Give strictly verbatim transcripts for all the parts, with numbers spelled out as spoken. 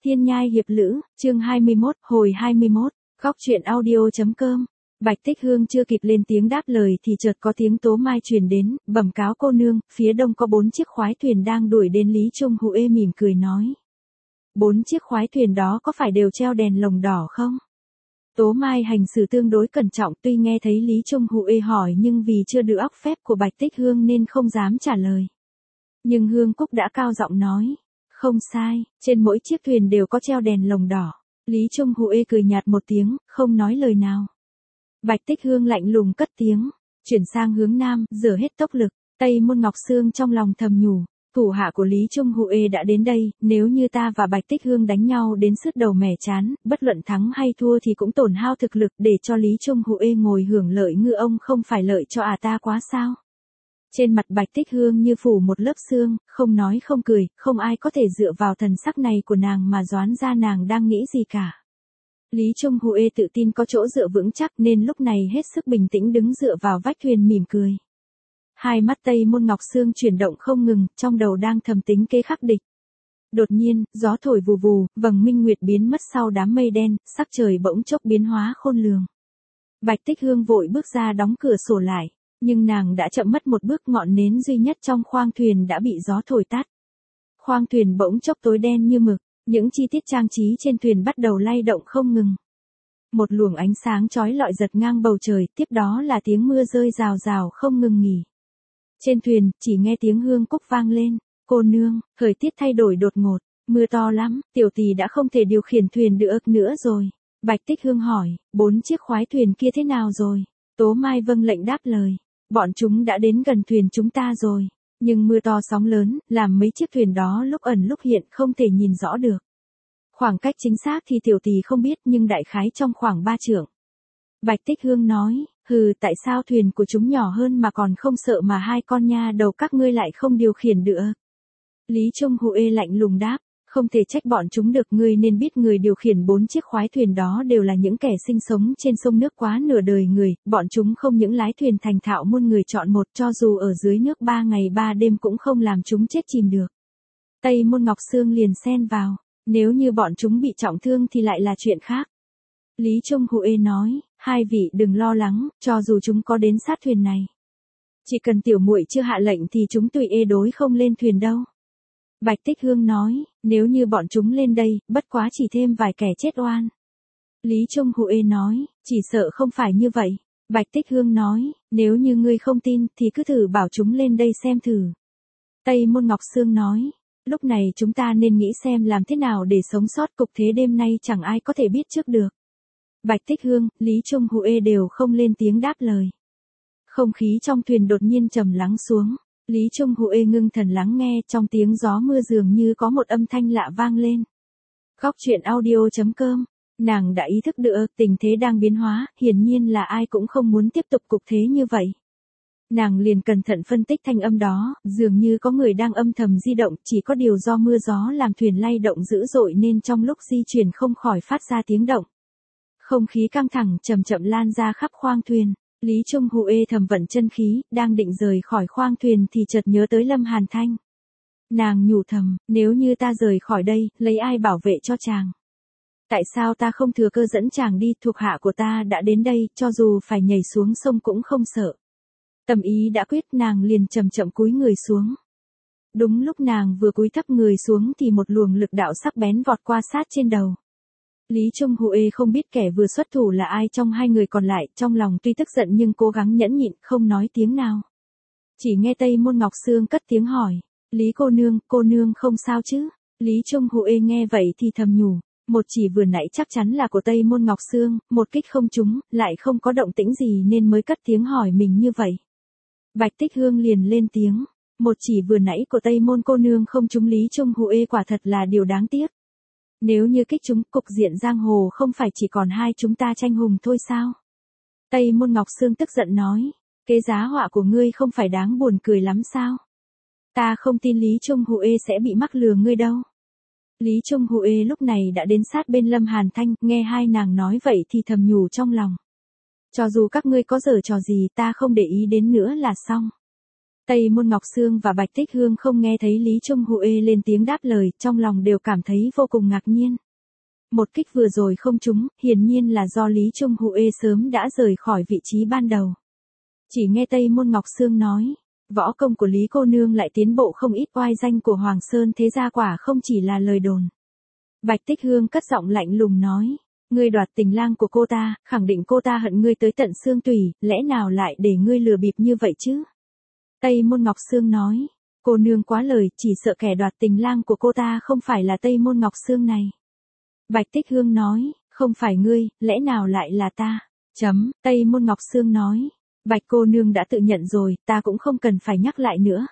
Thiên Nhai Hiệp Lữ, chương hai mươi mốt, hồi hai mươi mốt, góc truyện audio.com. Bạch Tích Hương chưa kịp lên tiếng đáp lời thì chợt có tiếng Tố Mai truyền đến, bẩm cáo cô nương, phía đông có bốn chiếc khoái thuyền đang đuổi đến. Lý Trung Huệ mỉm cười nói. Bốn chiếc khoái thuyền đó có phải đều treo đèn lồng đỏ không? Tố Mai hành xử tương đối cẩn trọng, tuy nghe thấy Lý Trung Huệ hỏi nhưng vì chưa được óc phép của Bạch Tích Hương nên không dám trả lời. Nhưng Hương Cúc đã cao giọng nói. Không sai, trên mỗi chiếc thuyền đều có treo đèn lồng đỏ. Lý Trung Huệ cười nhạt một tiếng, không nói lời nào. Bạch Tích Hương lạnh lùng cất tiếng, chuyển sang hướng nam, dở hết tốc lực. Tây Môn Ngọc Sương trong lòng thầm nhủ, thủ hạ của Lý Trung Huệ đã đến đây, nếu như ta và Bạch Tích Hương đánh nhau đến sứt đầu mẻ chán, bất luận thắng hay thua thì cũng tổn hao thực lực, để cho Lý Trung Huệ ngồi hưởng lợi ngư ông không phải lợi cho à ta quá sao? Trên mặt Bạch Tích Hương như phủ một lớp sương, không nói không cười, không ai có thể dựa vào thần sắc này của nàng mà đoán ra nàng đang nghĩ gì cả. Lý Trung Huệ tự tin có chỗ dựa vững chắc nên lúc này hết sức bình tĩnh đứng dựa vào vách thuyền mỉm cười. Hai mắt Tây Môn Ngọc Sương chuyển động không ngừng, trong đầu đang thầm tính kế khắc địch. Đột nhiên, gió thổi vù vù, vầng minh nguyệt biến mất sau đám mây đen, sắc trời bỗng chốc biến hóa khôn lường. Bạch Tích Hương vội bước ra đóng cửa sổ lại. Nhưng nàng đã chậm mất một bước, ngọn nến duy nhất trong khoang thuyền đã bị gió thổi tắt. Khoang thuyền bỗng chốc tối đen như mực, những chi tiết trang trí trên thuyền bắt đầu lay động không ngừng. Một luồng ánh sáng chói lọi giật ngang bầu trời, tiếp đó là tiếng mưa rơi rào rào không ngừng nghỉ. Trên thuyền, chỉ nghe tiếng Hương Cúc vang lên, cô nương, thời tiết thay đổi đột ngột, mưa to lắm, tiểu tỷ đã không thể điều khiển thuyền được nữa rồi. Bạch Tích Hương hỏi, bốn chiếc khoái thuyền kia thế nào rồi? Tố Mai vâng lệnh đáp lời. Bọn chúng đã đến gần thuyền chúng ta rồi, nhưng mưa to sóng lớn, làm mấy chiếc thuyền đó lúc ẩn lúc hiện không thể nhìn rõ được. Khoảng cách chính xác thì tiểu tỷ không biết nhưng đại khái trong khoảng ba trượng. Bạch Tích Hương nói, hừ, tại sao thuyền của chúng nhỏ hơn mà còn không sợ mà hai con nha đầu các ngươi lại không điều khiển được? Lý Trung Huệ lạnh lùng đáp. Không thể trách bọn chúng được, ngươi nên biết người điều khiển bốn chiếc khoái thuyền đó đều là những kẻ sinh sống trên sông nước quá nửa đời người, bọn chúng không những lái thuyền thành thạo muôn người chọn một, cho dù ở dưới nước ba ngày ba đêm cũng không làm chúng chết chìm được. Tây Môn Ngọc Sương liền xen vào, nếu như bọn chúng bị trọng thương thì lại là chuyện khác. Lý Trung Huệ nói, hai vị đừng lo lắng, cho dù chúng có đến sát thuyền này. Chỉ cần tiểu muội chưa hạ lệnh thì chúng tùy ê đối không lên thuyền đâu. Bạch Tích Hương nói, nếu như bọn chúng lên đây, bất quá chỉ thêm vài kẻ chết oan. Lý Trung Huệ nói, chỉ sợ không phải như vậy. Bạch Tích Hương nói, nếu như ngươi không tin thì cứ thử bảo chúng lên đây xem thử. Tây Môn Ngọc Sương nói, lúc này chúng ta nên nghĩ xem làm thế nào để sống sót, cục thế đêm nay chẳng ai có thể biết trước được. Bạch Tích Hương, Lý Trung Huệ đều không lên tiếng đáp lời. Không khí trong thuyền đột nhiên trầm lắng xuống. Lý Trung Huệ ngưng thần lắng nghe, trong tiếng gió mưa dường như có một âm thanh lạ vang lên. Góc truyện audio.com, nàng đã ý thức được tình thế đang biến hóa, hiển nhiên là ai cũng không muốn tiếp tục cục thế như vậy. Nàng liền cẩn thận phân tích thanh âm đó, dường như có người đang âm thầm di động, chỉ có điều do mưa gió làm thuyền lay động dữ dội nên trong lúc di chuyển không khỏi phát ra tiếng động. Không khí căng thẳng chậm chậm lan ra khắp khoang thuyền. Lý Trung Huệ thầm vận chân khí, đang định rời khỏi khoang thuyền thì chợt nhớ tới Lâm Hàn Thanh. Nàng nhủ thầm, nếu như ta rời khỏi đây, lấy ai bảo vệ cho chàng? Tại sao ta không thừa cơ dẫn chàng đi, thuộc hạ của ta đã đến đây, cho dù phải nhảy xuống sông cũng không sợ. Tâm ý đã quyết, nàng liền chậm chậm cúi người xuống. Đúng lúc nàng vừa cúi thấp người xuống thì một luồng lực đạo sắc bén vọt qua sát trên đầu. Lý Trung Huệ không biết kẻ vừa xuất thủ là ai trong hai người còn lại, trong lòng tuy tức giận nhưng cố gắng nhẫn nhịn, không nói tiếng nào. Chỉ nghe Tây Môn Ngọc Sương cất tiếng hỏi, Lý cô nương, cô nương không sao chứ? Lý Trung Huệ nghe vậy thì thầm nhủ, một chỉ vừa nãy chắc chắn là của Tây Môn Ngọc Sương, một kích không trúng, lại không có động tĩnh gì nên mới cất tiếng hỏi mình như vậy. Bạch Tích Hương liền lên tiếng, một chỉ vừa nãy của Tây Môn cô nương không trúng Lý Trung Huệ quả thật là điều đáng tiếc. Nếu như kích chúng, cục diện giang hồ không phải chỉ còn hai chúng ta tranh hùng thôi sao? Tây Môn Ngọc Sương tức giận nói, cái giá họa của ngươi không phải đáng buồn cười lắm sao? Ta không tin Lý Trung Huệ sẽ bị mắc lừa ngươi đâu. Lý Trung Huệ lúc này đã đến sát bên Lâm Hàn Thanh, nghe hai nàng nói vậy thì thầm nhủ trong lòng. Cho dù các ngươi có giở trò gì ta không để ý đến nữa là xong. Tây Môn Ngọc Sương và Bạch Tích Hương không nghe thấy Lý Trung Huệ lên tiếng đáp lời, trong lòng đều cảm thấy vô cùng ngạc nhiên. Một kích vừa rồi không trúng, hiển nhiên là do Lý Trung Huệ sớm đã rời khỏi vị trí ban đầu. Chỉ nghe Tây Môn Ngọc Sương nói, võ công của Lý cô nương lại tiến bộ không ít, oai danh của Hoàng Sơn thế gia quả không chỉ là lời đồn. Bạch Tích Hương cất giọng lạnh lùng nói, ngươi đoạt tình lang của cô ta, khẳng định cô ta hận ngươi tới tận xương tủy, lẽ nào lại để ngươi lừa bịp như vậy chứ? Tây Môn Ngọc Sương nói, cô nương quá lời, chỉ sợ kẻ đoạt tình lang của cô ta không phải là Tây Môn Ngọc Sương này. Bạch Tích Hương nói, không phải ngươi, lẽ nào lại là ta? Chấm, Tây Môn Ngọc Sương nói, Bạch cô nương đã tự nhận rồi, ta cũng không cần phải nhắc lại nữa.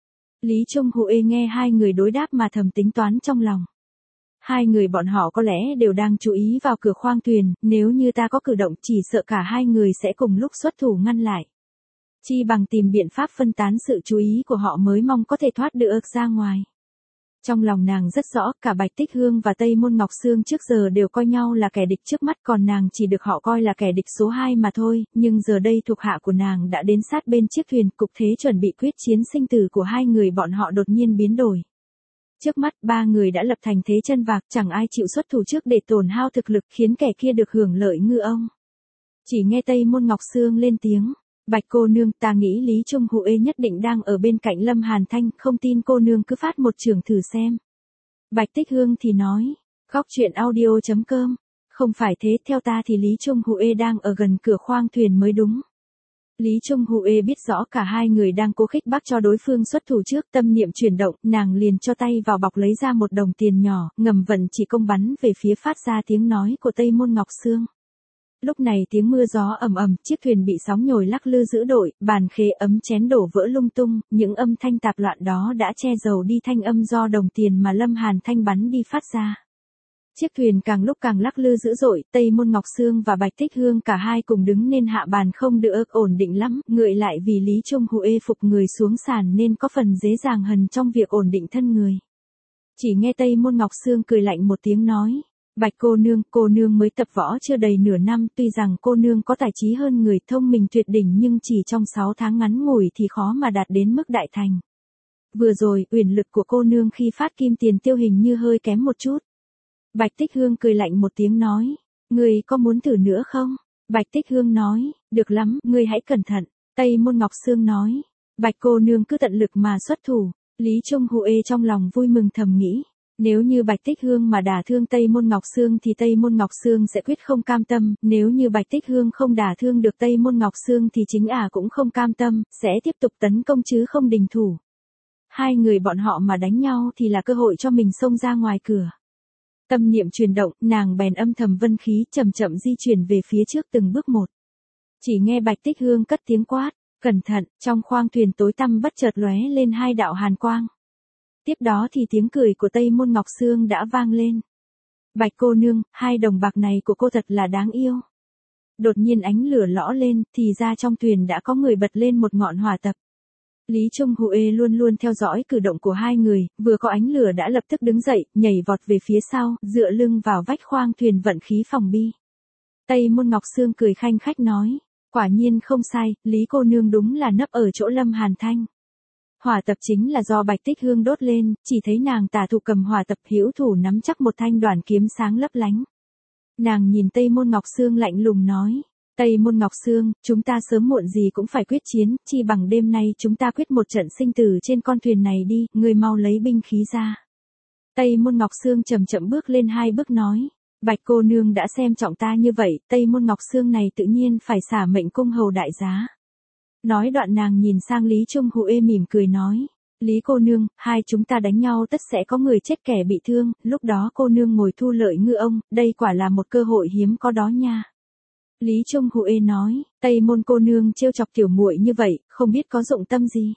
Lý Trung Huệ nghe hai người đối đáp mà thầm tính toán trong lòng. Hai người bọn họ có lẽ đều đang chú ý vào cửa khoang thuyền, nếu như ta có cử động chỉ sợ cả hai người sẽ cùng lúc xuất thủ ngăn lại. Chi bằng tìm biện pháp phân tán sự chú ý của họ mới mong có thể thoát được ra ngoài. Trong lòng nàng rất rõ, cả Bạch Tích Hương và Tây Môn Ngọc Sương trước giờ đều coi nhau là kẻ địch trước mắt, còn nàng chỉ được họ coi là kẻ địch số hai mà thôi, nhưng giờ đây thuộc hạ của nàng đã đến sát bên chiếc thuyền, cục thế chuẩn bị quyết chiến sinh tử của hai người bọn họ đột nhiên biến đổi. Trước mắt ba người đã lập thành thế chân vạc, chẳng ai chịu xuất thủ trước để tổn hao thực lực, khiến kẻ kia được hưởng lợi ngư ông. Chỉ nghe Tây Môn Ngọc Sương lên tiếng, Bạch cô nương, ta nghĩ Lý Trung Huệ nhất định đang ở bên cạnh Lâm Hàn Thanh, không tin cô nương cứ phát một chưởng thử xem. Bạch Tích Hương thì nói, góc truyện audio chấm com, không phải thế, theo ta thì Lý Trung Huệ đang ở gần cửa khoang thuyền mới đúng. Lý Trung Huệ biết rõ cả hai người đang cố khích bác cho đối phương xuất thủ trước, tâm niệm chuyển động, nàng liền cho tay vào bọc lấy ra một đồng tiền nhỏ, ngầm vận chỉ công bắn về phía phát ra tiếng nói của Tây Môn Ngọc Sương. Lúc này tiếng mưa gió ầm ầm, chiếc thuyền bị sóng nhồi lắc lư dữ dội, bàn khế ấm chén đổ vỡ lung tung, những âm thanh tạp loạn đó đã che giấu đi thanh âm do đồng tiền mà Lâm Hàn Thanh bắn đi phát ra. Chiếc thuyền càng lúc càng lắc lư dữ dội, Tây Môn Ngọc Sương và Bạch Tích Hương cả hai cùng đứng nên hạ bàn không được ổn định lắm, ngợi lại vì Lý Trung Huệ phục người xuống sàn nên có phần dễ dàng hơn trong việc ổn định thân người. Chỉ nghe Tây Môn Ngọc Sương cười lạnh một tiếng nói, Bạch cô nương, cô nương mới tập võ chưa đầy nửa năm, tuy rằng cô nương có tài trí hơn người, thông minh tuyệt đỉnh, nhưng chỉ trong sáu tháng ngắn ngủi thì khó mà đạt đến mức đại thành. Vừa rồi, uyển lực của cô nương khi phát kim tiền tiêu hình như hơi kém một chút. Bạch Tích Hương cười lạnh một tiếng nói, ngươi có muốn thử nữa không? Bạch Tích Hương nói, được lắm, ngươi hãy cẩn thận. Tây Môn Ngọc Sương nói, Bạch cô nương cứ tận lực mà xuất thủ. Lý Trung Huệ trong lòng vui mừng thầm nghĩ, nếu như Bạch Tích Hương mà đả thương Tây Môn Ngọc Sương thì Tây Môn Ngọc Sương sẽ quyết không cam tâm, nếu như Bạch Tích Hương không đả thương được Tây Môn Ngọc Sương thì chính ả cũng không cam tâm, sẽ tiếp tục tấn công chứ không đình thủ. Hai người bọn họ mà đánh nhau thì là cơ hội cho mình xông ra ngoài cửa. Tâm niệm chuyển động, nàng bèn âm thầm vân khí, chậm chậm di chuyển về phía trước từng bước một. Chỉ nghe Bạch Tích Hương cất tiếng quát, cẩn thận, trong khoang thuyền tối tăm bất chợt lóe lên hai đạo hàn quang. Tiếp đó thì tiếng cười của Tây Môn Ngọc Sương đã vang lên. Bạch cô nương, hai đồng bạc này của cô thật là đáng yêu. Đột nhiên ánh lửa lõ lên, thì ra trong thuyền đã có người bật lên một ngọn hỏa tập. Lý Trung Huệ luôn luôn theo dõi cử động của hai người, vừa có ánh lửa đã lập tức đứng dậy, nhảy vọt về phía sau, dựa lưng vào vách khoang thuyền vận khí phòng bi. Tây Môn Ngọc Sương cười khanh khách nói, quả nhiên không sai, Lý cô nương đúng là nấp ở chỗ Lâm Hàn Thanh. Hỏa tập chính là do Bạch Tích Hương đốt lên, chỉ thấy nàng tả thủ cầm hỏa tập, hữu thủ nắm chắc một thanh đoản kiếm sáng lấp lánh. Nàng nhìn Tây Môn Ngọc Sương lạnh lùng nói, Tây Môn Ngọc Sương, chúng ta sớm muộn gì cũng phải quyết chiến, chi bằng đêm nay chúng ta quyết một trận sinh tử trên con thuyền này đi, ngươi mau lấy binh khí ra. Tây Môn Ngọc Sương chậm chậm bước lên hai bước nói, Bạch cô nương đã xem trọng ta như vậy, Tây Môn Ngọc Sương này tự nhiên phải xả mệnh cung hầu đại giá. Nói đoạn nàng nhìn sang Lý Trung Huệ mỉm cười nói, Lý cô nương, hai chúng ta đánh nhau tất sẽ có người chết kẻ bị thương, lúc đó cô nương ngồi thu lợi ngư ông, đây quả là một cơ hội hiếm có đó nha. Lý Trung Huệ nói, Tây Môn cô nương trêu chọc tiểu muội như vậy, không biết có dụng tâm gì.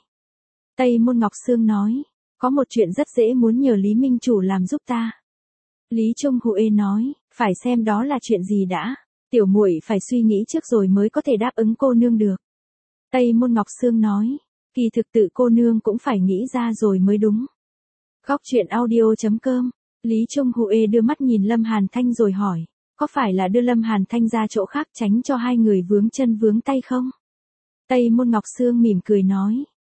Tây Môn Ngọc Sương nói, có một chuyện rất dễ muốn nhờ Lý Minh Chủ làm giúp ta. Lý Trung Huệ nói, phải xem đó là chuyện gì đã, tiểu muội phải suy nghĩ trước rồi mới có thể đáp ứng cô nương được. Tây Môn Ngọc Sương nói, kỳ thực tự cô nương cũng phải nghĩ ra rồi mới đúng. Góc truyện audio chấm com, Lý Trung Huệ đưa mắt nhìn Lâm Hàn Thanh rồi hỏi, có phải là đưa Lâm Hàn Thanh ra chỗ khác tránh cho hai người vướng chân vướng tay không? Tây Môn Ngọc Sương mỉm cười nói,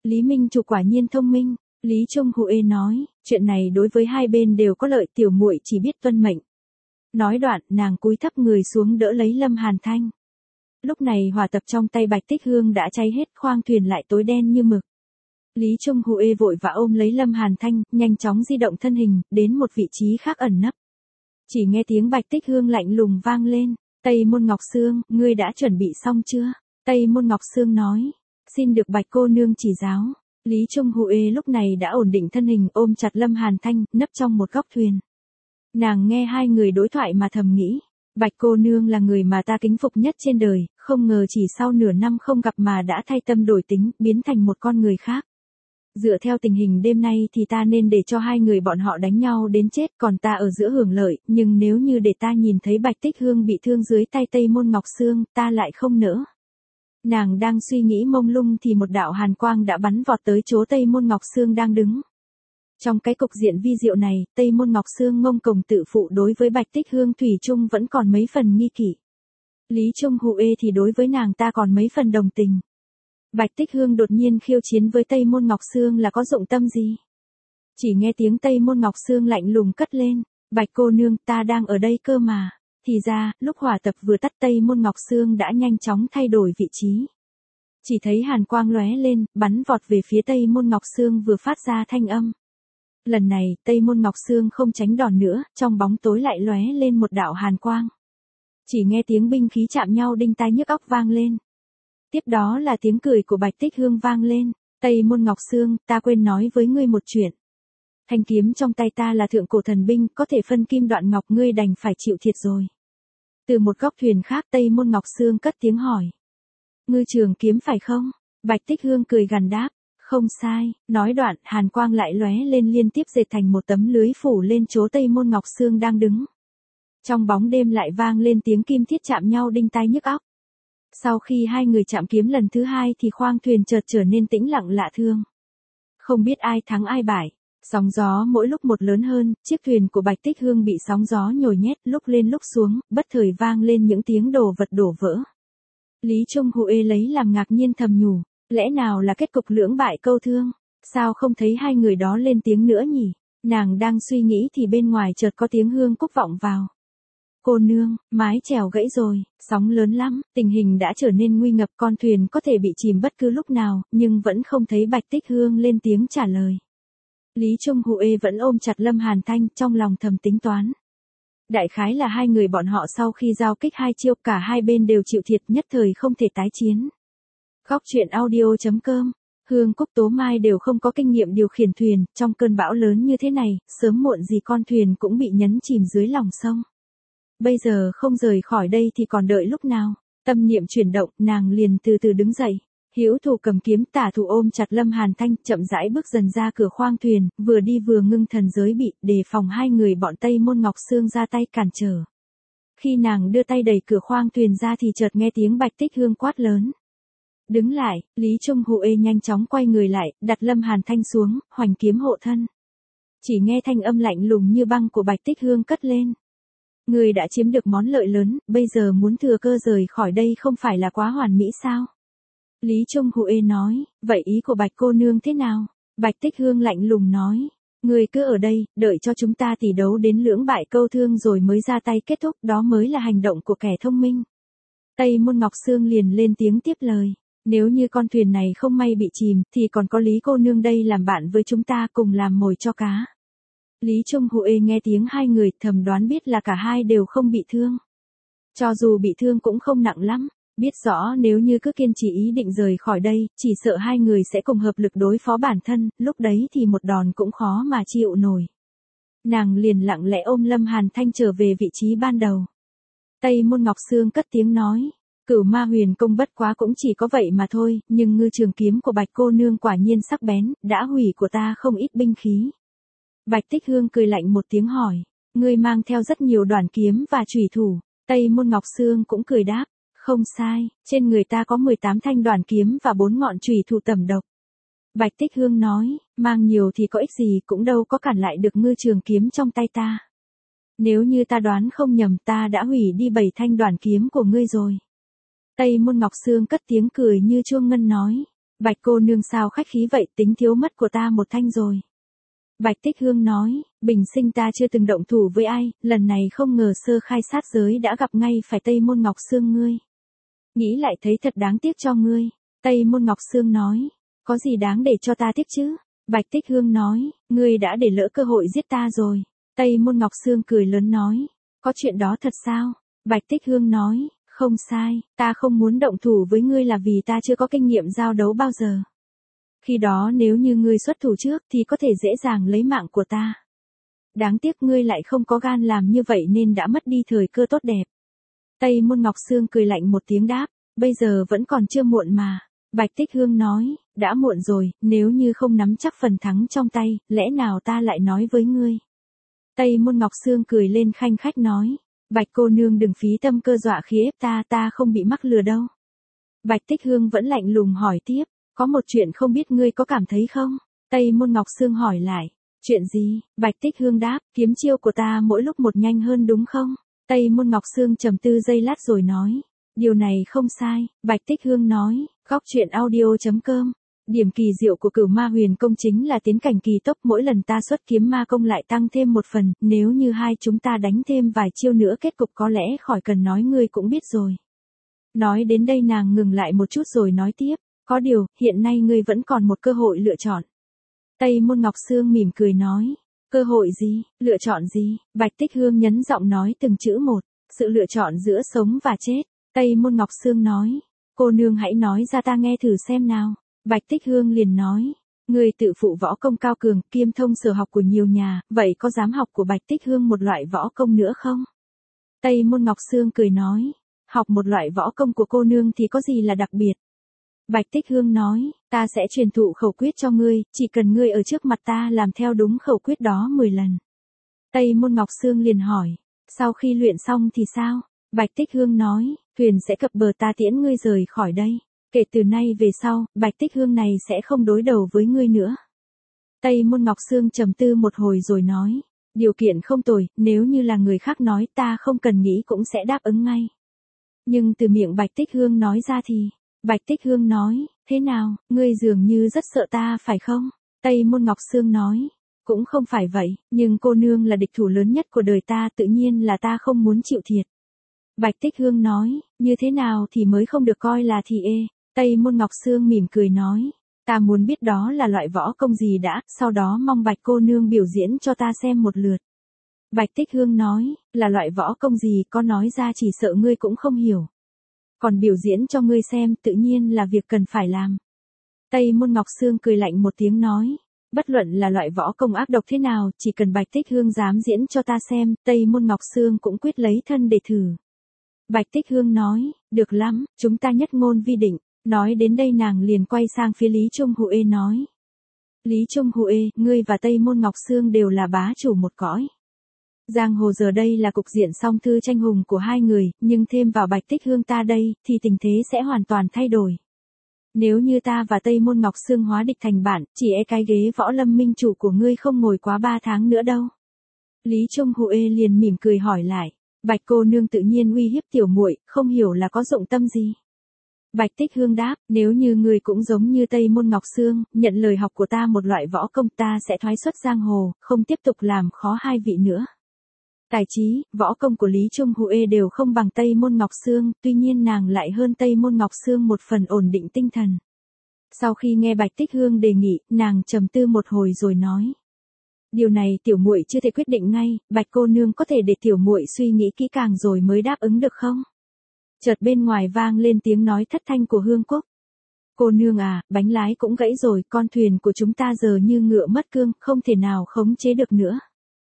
Lý Minh Trục quả nhiên thông minh, Lý Trung Huệ nói, chuyện này đối với hai bên đều có lợi, tiểu muội chỉ biết tuân mệnh. Nói đoạn, nàng cúi thấp người xuống đỡ lấy Lâm Hàn Thanh. Lúc này hỏa tập trong tay Bạch Tích Hương đã cháy hết, khoang thuyền lại tối đen như mực. Lý Trung Huệ vội vã ôm lấy Lâm Hàn Thanh, nhanh chóng di động thân hình, đến một vị trí khác ẩn nấp. Chỉ nghe tiếng Bạch Tích Hương lạnh lùng vang lên, Tây Môn Ngọc Sương, ngươi đã chuẩn bị xong chưa? Tây Môn Ngọc Sương nói, xin được Bạch cô nương chỉ giáo. Lý Trung Huệ lúc này đã ổn định thân hình, ôm chặt Lâm Hàn Thanh, nấp trong một góc thuyền. Nàng nghe hai người đối thoại mà thầm nghĩ, Bạch cô nương là người mà ta kính phục nhất trên đời, không ngờ chỉ sau nửa năm không gặp mà đã thay tâm đổi tính, biến thành một con người khác. Dựa theo tình hình đêm nay thì ta nên để cho hai người bọn họ đánh nhau đến chết, còn ta ở giữa hưởng lợi, nhưng nếu như để ta nhìn thấy Bạch Tích Hương bị thương dưới tay Tây Môn Ngọc Sương, ta lại không nỡ. Nàng đang suy nghĩ mông lung thì một đạo hàn quang đã bắn vọt tới chỗ Tây Môn Ngọc Sương đang đứng. Trong cái cục diện vi diệu này, Tây Môn Ngọc Sương ngông cuồng tự phụ đối với Bạch Tích Hương thủy chung vẫn còn mấy phần nghi kỵ. Lý Trung Huệ thì đối với nàng ta còn mấy phần đồng tình. Bạch Tích Hương đột nhiên khiêu chiến với Tây Môn Ngọc Sương là có dụng tâm gì? Chỉ nghe tiếng Tây Môn Ngọc Sương lạnh lùng cất lên, Bạch cô nương, ta đang ở đây cơ mà. Thì ra, lúc hỏa tập vừa tắt, Tây Môn Ngọc Sương đã nhanh chóng thay đổi vị trí. Chỉ thấy hàn quang lóe lên, bắn vọt về phía Tây Môn Ngọc Sương vừa phát ra thanh âm. Lần này, Tây Môn Ngọc Sương không tránh đòn nữa, trong bóng tối lại lóe lên một đạo hàn quang. Chỉ nghe tiếng binh khí chạm nhau đinh tai nhức óc vang lên. Tiếp đó là tiếng cười của Bạch Tích Hương vang lên, Tây Môn Ngọc Sương, ta quên nói với ngươi một chuyện. Thanh kiếm trong tay ta là thượng cổ thần binh, có thể phân kim đoạn ngọc, ngươi đành phải chịu thiệt rồi. Từ một góc thuyền khác Tây Môn Ngọc Sương cất tiếng hỏi. Ngươi trường kiếm phải không? Bạch Tích Hương cười gằn đáp, không sai, nói đoạn, hàn quang lại lóe lên liên tiếp dệt thành một tấm lưới phủ lên chỗ Tây Môn Ngọc Sương đang đứng. Trong bóng đêm lại vang lên tiếng kim thiết chạm nhau đinh tai nhức óc. Sau khi hai người chạm kiếm lần thứ hai thì khoang thuyền chợt trở nên tĩnh lặng lạ thường. Không biết ai thắng ai bại, sóng gió mỗi lúc một lớn hơn, chiếc thuyền của Bạch Tích Hương bị sóng gió nhồi nhét, lúc lên lúc xuống, bất thời vang lên những tiếng đồ vật đổ vỡ. Lý Trung Huệ lấy làm ngạc nhiên thầm nhủ, lẽ nào là kết cục lưỡng bại câu thương, sao không thấy hai người đó lên tiếng nữa nhỉ? Nàng đang suy nghĩ thì bên ngoài chợt có tiếng hương cúc vọng vào. Cô nương, mái chèo gãy rồi, sóng lớn lắm, tình hình đã trở nên nguy ngập, con thuyền có thể bị chìm bất cứ lúc nào, nhưng vẫn không thấy Bạch Tích Hương lên tiếng trả lời. Lý Trung Huệ vẫn ôm chặt Lâm Hàn Thanh, trong lòng thầm tính toán. Đại khái là hai người bọn họ sau khi giao kích hai chiêu, cả hai bên đều chịu thiệt, nhất thời không thể tái chiến. Góc truyện audio chấm com, Hương Cúc Tố Mai đều không có kinh nghiệm điều khiển thuyền, trong cơn bão lớn như thế này, sớm muộn gì con thuyền cũng bị nhấn chìm dưới lòng sông. Bây giờ không rời khỏi đây thì còn đợi lúc nào? Tâm niệm chuyển động, nàng liền từ từ đứng dậy. Hữu thủ cầm kiếm, tả thủ ôm chặt Lâm Hàn Thanh, chậm rãi bước dần ra cửa khoang thuyền, vừa đi vừa ngưng thần giới bị, đề phòng hai người bọn Tây Môn Ngọc Sương ra tay cản trở. Khi nàng đưa tay đẩy cửa khoang thuyền ra thì chợt nghe tiếng Bạch Tích Hương quát lớn. Đứng lại, Lý Trung Huệ nhanh chóng quay người lại, đặt Lâm Hàn Thanh xuống, hoành kiếm hộ thân. Chỉ nghe thanh âm lạnh lùng như băng của Bạch Tích Hương cất lên. Người đã chiếm được món lợi lớn, bây giờ muốn thừa cơ rời khỏi đây không phải là quá hoàn mỹ sao? Lý Trung Huệ nói, vậy ý của Bạch cô nương thế nào? Bạch Tích Hương lạnh lùng nói, người cứ ở đây, đợi cho chúng ta tỉ đấu đến lưỡng bại câu thương rồi mới ra tay kết thúc, đó mới là hành động của kẻ thông minh. Tây Môn Ngọc Sương liền lên tiếng tiếp lời, nếu như con thuyền này không may bị chìm, thì còn có Lý cô nương đây làm bạn với chúng ta cùng làm mồi cho cá. Lý Trung Huệ nghe tiếng hai người, thầm đoán biết là cả hai đều không bị thương. Cho dù bị thương cũng không nặng lắm, biết rõ nếu như cứ kiên trì ý định rời khỏi đây, chỉ sợ hai người sẽ cùng hợp lực đối phó bản thân, lúc đấy thì một đòn cũng khó mà chịu nổi. Nàng liền lặng lẽ ôm Lâm Hàn Thanh trở về vị trí ban đầu. Tây Môn Ngọc Sương cất tiếng nói, Cửu Ma Huyền Công bất quá cũng chỉ có vậy mà thôi, nhưng ngư trường kiếm của Bạch cô nương quả nhiên sắc bén, đã hủy của ta không ít binh khí. Bạch Tích Hương cười lạnh một tiếng hỏi, ngươi mang theo rất nhiều đoản kiếm và chủy thủ. Tây Môn Ngọc Sương cũng cười đáp, không sai, trên người ta có mười tám thanh đoản kiếm và bốn ngọn chủy thủ tẩm độc. Bạch Tích Hương nói, mang nhiều thì có ích gì, cũng đâu có cản lại được ngư trường kiếm trong tay ta. Nếu như ta đoán không nhầm, ta đã hủy đi bảy thanh đoản kiếm của ngươi rồi. Tây Môn Ngọc Sương cất tiếng cười như chuông ngân nói, Bạch cô nương sao khách khí vậy, tính thiếu mất của ta một thanh rồi. Bạch Tích Hương nói, bình sinh ta chưa từng động thủ với ai, lần này không ngờ sơ khai sát giới đã gặp ngay phải Tây Môn Ngọc Sương ngươi. Nghĩ lại thấy thật đáng tiếc cho ngươi. Tây Môn Ngọc Sương nói, có gì đáng để cho ta tiếc chứ? Bạch Tích Hương nói, ngươi đã để lỡ cơ hội giết ta rồi. Tây Môn Ngọc Sương cười lớn nói, có chuyện đó thật sao? Bạch Tích Hương nói, không sai, ta không muốn động thủ với ngươi là vì ta chưa có kinh nghiệm giao đấu bao giờ. Khi đó nếu như ngươi xuất thủ trước thì có thể dễ dàng lấy mạng của ta. Đáng tiếc ngươi lại không có gan làm như vậy nên đã mất đi thời cơ tốt đẹp. Tây Môn Ngọc Sương cười lạnh một tiếng đáp, bây giờ vẫn còn chưa muộn mà. Bạch Tích Hương nói, đã muộn rồi, nếu như không nắm chắc phần thắng trong tay, lẽ nào ta lại nói với ngươi. Tây Môn Ngọc Sương cười lên khanh khách nói, Bạch cô nương đừng phí tâm cơ dọa khí ép ta, ta không bị mắc lừa đâu. Bạch Tích Hương vẫn lạnh lùng hỏi tiếp, có một chuyện không biết ngươi có cảm thấy không? Tây Môn Ngọc Sương hỏi lại, chuyện gì? Bạch Tích Hương đáp, kiếm chiêu của ta mỗi lúc một nhanh hơn đúng không? Tây Môn Ngọc Sương trầm tư giây lát rồi nói, điều này không sai. Bạch Tích Hương nói, góc truyện audio chấm com. Điểm kỳ diệu của Cửu Ma Huyền Công chính là tiến cảnh kỳ tốc, mỗi lần ta xuất kiếm ma công lại tăng thêm một phần, nếu như hai chúng ta đánh thêm vài chiêu nữa kết cục có lẽ khỏi cần nói ngươi cũng biết rồi. Nói đến đây nàng ngừng lại một chút rồi nói tiếp, có điều, hiện nay ngươi vẫn còn một cơ hội lựa chọn. Tây Môn Ngọc Sương mỉm cười nói, cơ hội gì, lựa chọn gì? Bạch Tích Hương nhấn giọng nói từng chữ một, sự lựa chọn giữa sống và chết. Tây Môn Ngọc Sương nói, cô nương hãy nói ra ta nghe thử xem nào. Bạch Tích Hương liền nói, người tự phụ võ công cao cường, kiêm thông sở học của nhiều nhà, vậy có dám học của Bạch Tích Hương một loại võ công nữa không? Tây Môn Ngọc Sương cười nói, học một loại võ công của cô nương thì có gì là đặc biệt? Bạch Tích Hương nói, ta sẽ truyền thụ khẩu quyết cho ngươi, chỉ cần ngươi ở trước mặt ta làm theo đúng khẩu quyết đó mười lần. Tây Môn Ngọc Sương liền hỏi, sau khi luyện xong thì sao? Bạch Tích Hương nói, thuyền sẽ cập bờ, ta tiễn ngươi rời khỏi đây. Kể từ nay về sau, Bạch Tích Hương này sẽ không đối đầu với ngươi nữa. Tây Môn Ngọc Sương trầm tư một hồi rồi nói, điều kiện không tồi, nếu như là người khác nói ta không cần nghĩ cũng sẽ đáp ứng ngay. Nhưng từ miệng Bạch Tích Hương nói ra thì, Bạch Tích Hương nói, thế nào, ngươi dường như rất sợ ta phải không? Tây Môn Ngọc Sương nói, cũng không phải vậy, nhưng cô nương là địch thủ lớn nhất của đời ta, tự nhiên là ta không muốn chịu thiệt. Bạch Tích Hương nói, như thế nào thì mới không được coi là thì ê. Tây Môn Ngọc Sương mỉm cười nói, ta muốn biết đó là loại võ công gì đã, sau đó mong Bạch cô nương biểu diễn cho ta xem một lượt. Bạch Tích Hương nói, là loại võ công gì, có nói ra chỉ sợ ngươi cũng không hiểu. Còn biểu diễn cho ngươi xem tự nhiên là việc cần phải làm. Tây Môn Ngọc Sương cười lạnh một tiếng nói, bất luận là loại võ công ác độc thế nào, chỉ cần Bạch Tích Hương dám diễn cho ta xem, Tây Môn Ngọc Sương cũng quyết lấy thân để thử. Bạch Tích Hương nói, được lắm, chúng ta nhất ngôn vi định. Nói đến đây nàng liền quay sang phía Lý Trung Huệ nói. Lý Trung Huệ, ngươi và Tây Môn Ngọc Sương đều là bá chủ một cõi. Giang hồ giờ đây là cục diện song thư tranh hùng của hai người, nhưng thêm vào Bạch Tích Hương ta đây, thì tình thế sẽ hoàn toàn thay đổi. Nếu như ta và Tây Môn Ngọc Sương hóa địch thành bạn, chỉ e cái ghế võ lâm minh chủ của ngươi không ngồi quá ba tháng nữa đâu. Lý Trung Huệ liền mỉm cười hỏi lại, Bạch cô nương tự nhiên uy hiếp tiểu muội, không hiểu là có dụng tâm gì. Bạch Tích Hương đáp, nếu như người cũng giống như Tây Môn Ngọc Sương, nhận lời học của ta một loại võ công, ta sẽ thoái xuất giang hồ, không tiếp tục làm khó hai vị nữa. Tài trí, võ công của Lý Trung Huệ đều không bằng Tây Môn Ngọc Sương, tuy nhiên nàng lại hơn Tây Môn Ngọc Sương một phần ổn định tinh thần. Sau khi nghe Bạch Tích Hương đề nghị, nàng trầm tư một hồi rồi nói. Điều này tiểu muội chưa thể quyết định ngay, Bạch cô nương có thể để tiểu muội suy nghĩ kỹ càng rồi mới đáp ứng được không? Chợt bên ngoài vang lên tiếng nói thất thanh của Hương Cúc. Cô nương à, bánh lái cũng gãy rồi, con thuyền của chúng ta giờ như ngựa mất cương, không thể nào khống chế được nữa.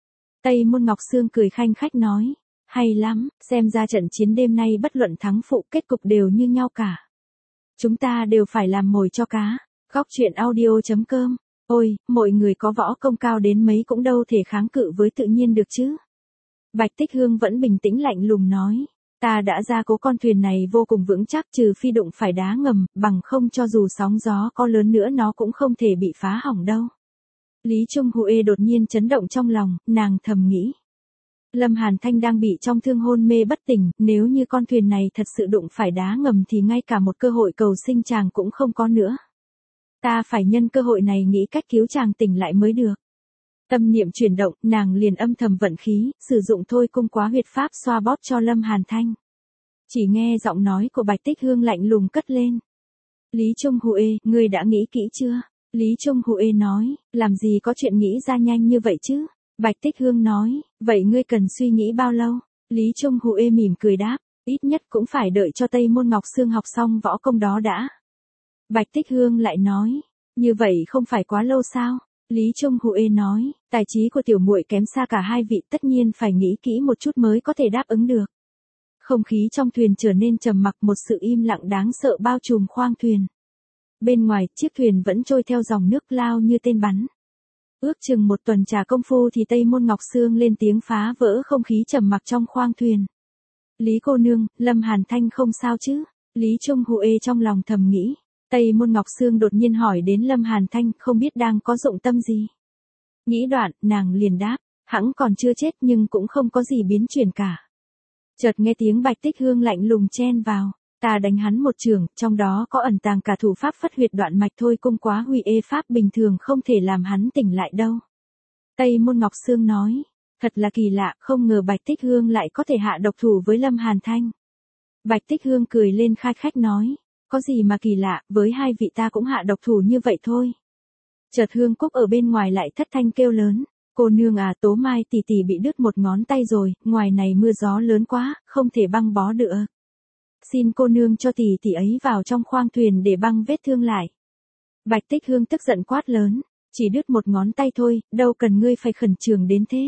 Tây Môn Ngọc Sương cười khanh khách nói, hay lắm, xem ra trận chiến đêm nay bất luận thắng phụ kết cục đều như nhau cả. Chúng ta đều phải làm mồi cho cá. Góc truyện audio chấm com. Ôi, mọi người có võ công cao đến mấy cũng đâu thể kháng cự với tự nhiên được chứ. Bạch Tích Hương vẫn bình tĩnh lạnh lùng nói. Ta đã gia cố con thuyền này vô cùng vững chắc, trừ phi đụng phải đá ngầm, bằng không cho dù sóng gió có lớn nữa nó cũng không thể bị phá hỏng đâu. Lý Trung Huệ đột nhiên chấn động trong lòng, nàng thầm nghĩ. Lâm Hàn Thanh đang bị trong thương hôn mê bất tỉnh, nếu như con thuyền này thật sự đụng phải đá ngầm thì ngay cả một cơ hội cầu sinh chàng cũng không có nữa. Ta phải nhân cơ hội này nghĩ cách cứu chàng tỉnh lại mới được. Tâm niệm chuyển động, nàng liền âm thầm vận khí, sử dụng thôi cung quá huyệt pháp xoa bóp cho Lâm Hàn Thanh. Chỉ nghe giọng nói của Bạch Tích Hương lạnh lùng cất lên. Lý Trung Huệ, ngươi đã nghĩ kỹ chưa? Lý Trung Huệ nói, làm gì có chuyện nghĩ ra nhanh như vậy chứ? Bạch Tích Hương nói, vậy ngươi cần suy nghĩ bao lâu? Lý Trung Huệ mỉm cười đáp, ít nhất cũng phải đợi cho Tây Môn Ngọc Sương học xong võ công đó đã. Bạch Tích Hương lại nói, như vậy không phải quá lâu sao? Lý Trung Huệ nói, tài trí của tiểu muội kém xa cả hai vị, tất nhiên phải nghĩ kỹ một chút mới có thể đáp ứng được. Không khí trong thuyền trở nên trầm mặc, một sự im lặng đáng sợ bao trùm khoang thuyền. Bên ngoài, chiếc thuyền vẫn trôi theo dòng nước lao như tên bắn. Ước chừng một tuần trà công phu thì Tây Môn Ngọc Sương lên tiếng phá vỡ không khí trầm mặc trong khoang thuyền. Lý cô nương, Lâm Hàn Thanh không sao chứ? Lý Trung Huệ trong lòng thầm nghĩ. Tây Môn Ngọc Sương đột nhiên hỏi đến Lâm Hàn Thanh, không biết đang có dụng tâm gì. Nghĩ đoạn, nàng liền đáp, hẵng còn chưa chết nhưng cũng không có gì biến chuyển cả. Chợt nghe tiếng Bạch Tích Hương lạnh lùng chen vào, ta đánh hắn một trường, trong đó có ẩn tàng cả thủ pháp phất huyệt đoạn mạch thôi cung quá huy ê pháp bình thường không thể làm hắn tỉnh lại đâu. Tây Môn Ngọc Sương nói, thật là kỳ lạ, không ngờ Bạch Tích Hương lại có thể hạ độc thủ với Lâm Hàn Thanh. Bạch Tích Hương cười lên khai khách nói, có gì mà kỳ lạ, với hai vị ta cũng hạ độc thủ như vậy thôi. Chợt Hương Cúc ở bên ngoài lại thất thanh kêu lớn, cô nương à, Tố Mai tỷ tỷ bị đứt một ngón tay rồi, ngoài này mưa gió lớn quá, không thể băng bó được. Xin cô nương cho tỷ tỷ ấy vào trong khoang thuyền để băng vết thương lại. Bạch Tích Hương tức giận quát lớn, chỉ đứt một ngón tay thôi, đâu cần ngươi phải khẩn trương đến thế.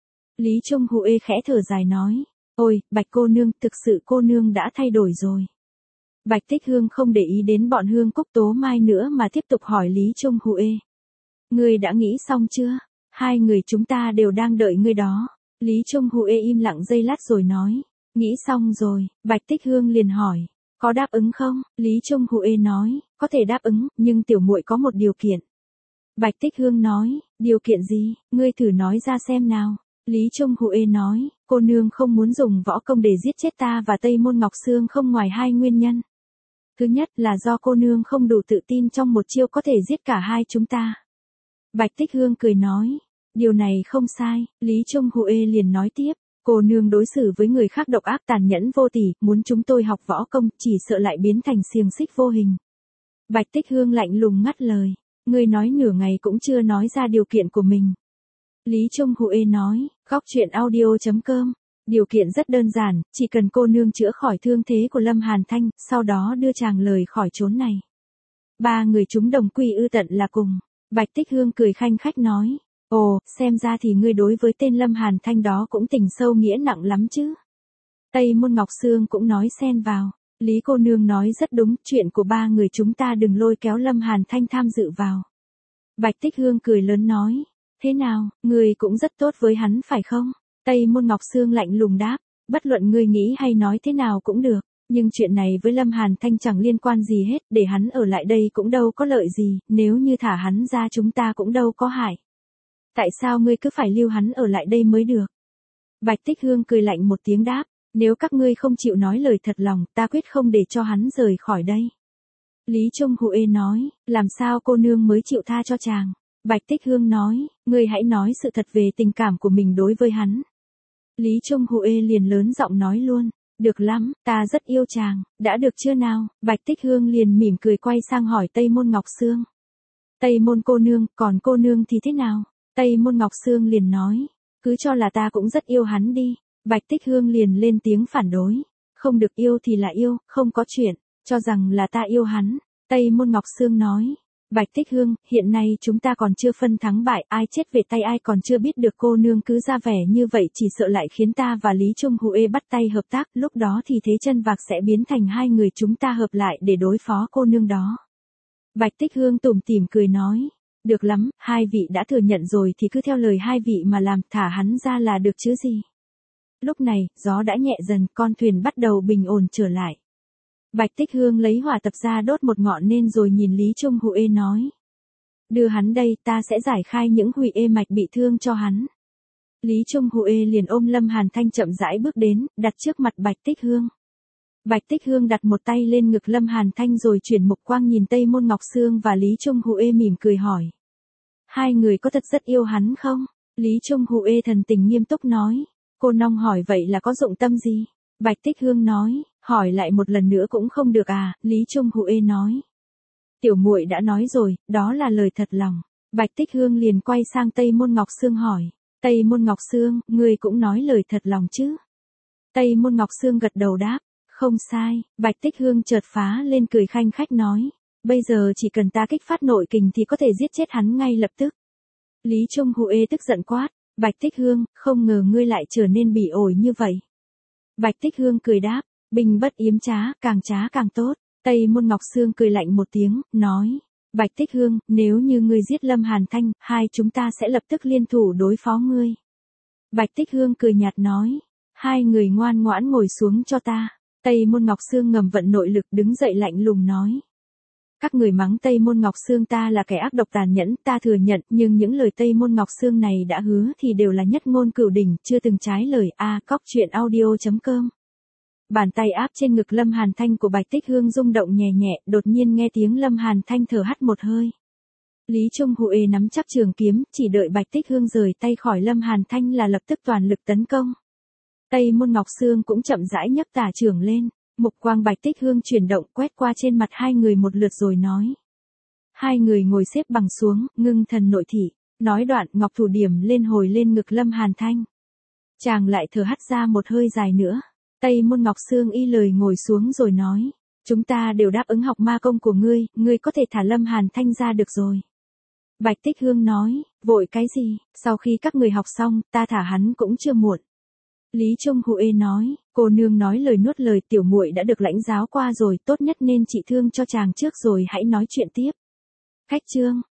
Lý Trung Huệ khẽ thở dài nói, ôi, Bạch cô nương, thực sự cô nương đã thay đổi rồi. Bạch Tích Hương không để ý đến bọn Hương Cúc Tố Mai nữa mà tiếp tục hỏi Lý Trung Huệ. Ngươi đã nghĩ xong chưa? Hai người chúng ta đều đang đợi ngươi đó. Lý Trung Huệ im lặng giây lát rồi nói, nghĩ xong rồi. Bạch Tích Hương liền hỏi, có đáp ứng không? Lý Trung Huệ nói, có thể đáp ứng, nhưng tiểu muội có một điều kiện. Bạch Tích Hương nói, điều kiện gì? Ngươi thử nói ra xem nào. Lý Trung Huệ nói, cô nương không muốn dùng võ công để giết chết ta và Tây Môn Ngọc Sương không ngoài hai nguyên nhân. Thứ nhất là do cô nương không đủ tự tin trong một chiêu có thể giết cả hai chúng ta. Bạch Tích Hương cười nói, điều này không sai. Lý Trung Huệ liền nói tiếp, cô nương đối xử với người khác độc ác tàn nhẫn vô tỷ, muốn chúng tôi học võ công, chỉ sợ lại biến thành xiềng xích vô hình. Bạch Tích Hương lạnh lùng ngắt lời, ngươi nói nửa ngày cũng chưa nói ra điều kiện của mình. Lý Trung Huệ nói, góc truyện audio chấm com. Điều kiện rất đơn giản, chỉ cần cô nương chữa khỏi thương thế của Lâm Hàn Thanh, sau đó đưa chàng lời khỏi chốn này. Ba người chúng đồng quy ư tận là cùng. Bạch Tích Hương cười khanh khách nói, ồ, xem ra thì ngươi đối với tên Lâm Hàn Thanh đó cũng tình sâu nghĩa nặng lắm chứ. Tây Môn Ngọc Sương cũng nói xen vào, Lý cô nương nói rất đúng, chuyện của ba người chúng ta đừng lôi kéo Lâm Hàn Thanh tham dự vào. Bạch Tích Hương cười lớn nói, thế nào, ngươi cũng rất tốt với hắn phải không? Tây Môn Ngọc Sương lạnh lùng đáp, bất luận ngươi nghĩ hay nói thế nào cũng được, nhưng chuyện này với Lâm Hàn Thanh chẳng liên quan gì hết, để hắn ở lại đây cũng đâu có lợi gì, nếu như thả hắn ra chúng ta cũng đâu có hại. Tại sao ngươi cứ phải lưu hắn ở lại đây mới được? Bạch Tích Hương cười lạnh một tiếng đáp, nếu các ngươi không chịu nói lời thật lòng, ta quyết không để cho hắn rời khỏi đây. Lý Trung Huệ nói, làm sao cô nương mới chịu tha cho chàng? Bạch Tích Hương nói, ngươi hãy nói sự thật về tình cảm của mình đối với hắn. Lý Trung Huệ liền lớn giọng nói luôn, được lắm, ta rất yêu chàng, đã được chưa nào? Bạch Tích Hương liền mỉm cười quay sang hỏi Tây Môn Ngọc Sương. Tây Môn cô nương, còn cô nương thì thế nào? Tây Môn Ngọc Sương liền nói, cứ cho là ta cũng rất yêu hắn đi. Bạch Tích Hương liền lên tiếng phản đối, không được yêu thì là yêu, không có chuyện, cho rằng là ta yêu hắn. Tây Môn Ngọc Sương nói, Bạch Tích Hương, hiện nay chúng ta còn chưa phân thắng bại, ai chết về tay ai còn chưa biết được, cô nương cứ ra vẻ như vậy chỉ sợ lại khiến ta và Lý Trung Huệ bắt tay hợp tác, lúc đó thì thế chân vạc sẽ biến thành hai người chúng ta hợp lại để đối phó cô nương đó. Bạch Tích Hương tủm tỉm cười nói, được lắm, hai vị đã thừa nhận rồi thì cứ theo lời hai vị mà làm, thả hắn ra là được chứ gì. Lúc này, gió đã nhẹ dần, con thuyền bắt đầu bình ổn trở lại. Bạch Tích Hương lấy hỏa tập ra đốt một ngọn nên rồi nhìn Lý Trung Huệ nói, đưa hắn đây, ta sẽ giải khai những Huệ mạch bị thương cho hắn. Lý Trung Huệ liền ôm Lâm Hàn Thanh chậm rãi bước đến, đặt trước mặt Bạch Tích Hương. Bạch Tích Hương đặt một tay lên ngực Lâm Hàn Thanh rồi chuyển mục quang nhìn Tây Môn Ngọc Sương và Lý Trung Huệ mỉm cười hỏi. Hai người có thật rất yêu hắn không? Lý Trung Huệ thần tình nghiêm túc nói. Cô nong hỏi vậy là có dụng tâm gì? Bạch Tích Hương nói, hỏi lại một lần nữa cũng không được à, Lý Trung Huệ nói. Tiểu muội đã nói rồi, đó là lời thật lòng. Bạch Tích Hương liền quay sang Tây Môn Ngọc Sương hỏi. Tây Môn Ngọc Sương, ngươi cũng nói lời thật lòng chứ? Tây Môn Ngọc Sương gật đầu đáp. Không sai, Bạch Tích Hương chợt phá lên cười khanh khách nói. Bây giờ chỉ cần ta kích phát nội kình thì có thể giết chết hắn ngay lập tức. Lý Trung Huệ tức giận quát. Bạch Tích Hương, không ngờ ngươi lại trở nên bỉ ổi như vậy. Bạch Tích Hương cười đáp. Binh bất yếm trá, càng trá càng tốt. Tây Môn Ngọc Sương cười lạnh một tiếng, nói. Bạch Tích Hương, nếu như ngươi giết Lâm Hàn Thanh, hai chúng ta sẽ lập tức liên thủ đối phó ngươi. Bạch Tích Hương cười nhạt nói. Hai người ngoan ngoãn ngồi xuống cho ta. Tây Môn Ngọc Sương ngầm vận nội lực đứng dậy lạnh lùng nói. Các người mắng Tây Môn Ngọc Sương ta là kẻ ác độc tàn nhẫn, ta thừa nhận, nhưng những lời Tây Môn Ngọc Sương này đã hứa thì đều là nhất ngôn cửu đỉnh, chưa từng trái lời. A cóc truyện audio chấm com. Bàn tay áp trên ngực Lâm Hàn Thanh của Bạch Tích Hương rung động nhẹ nhẹ, đột nhiên nghe tiếng Lâm Hàn Thanh thở hắt một hơi. Lý Trung Huệ nắm chắc trường kiếm, chỉ đợi Bạch Tích Hương rời tay khỏi Lâm Hàn Thanh là lập tức toàn lực tấn công. Tây Môn Ngọc Sương cũng chậm rãi nhấc tả trường lên, mục quang Bạch Tích Hương chuyển động quét qua trên mặt hai người một lượt rồi nói. Hai người ngồi xếp bằng xuống, ngưng thần nội thị, nói đoạn ngọc thủ điểm lên hồi lên ngực Lâm Hàn Thanh. Chàng lại thở hắt ra một hơi dài nữa. Tây Môn Ngọc Sương y lời ngồi xuống rồi nói. Chúng ta đều đáp ứng học ma công của ngươi, ngươi có thể thả Lâm Hàn Thanh ra được rồi. Bạch Tích Hương nói, vội cái gì, sau khi các người học xong, ta thả hắn cũng chưa muộn. Lý Trung Huệ nói, cô nương nói lời nuốt lời, tiểu muội đã được lãnh giáo qua rồi, tốt nhất nên trị thương cho chàng trước rồi hãy nói chuyện tiếp. Khách chương.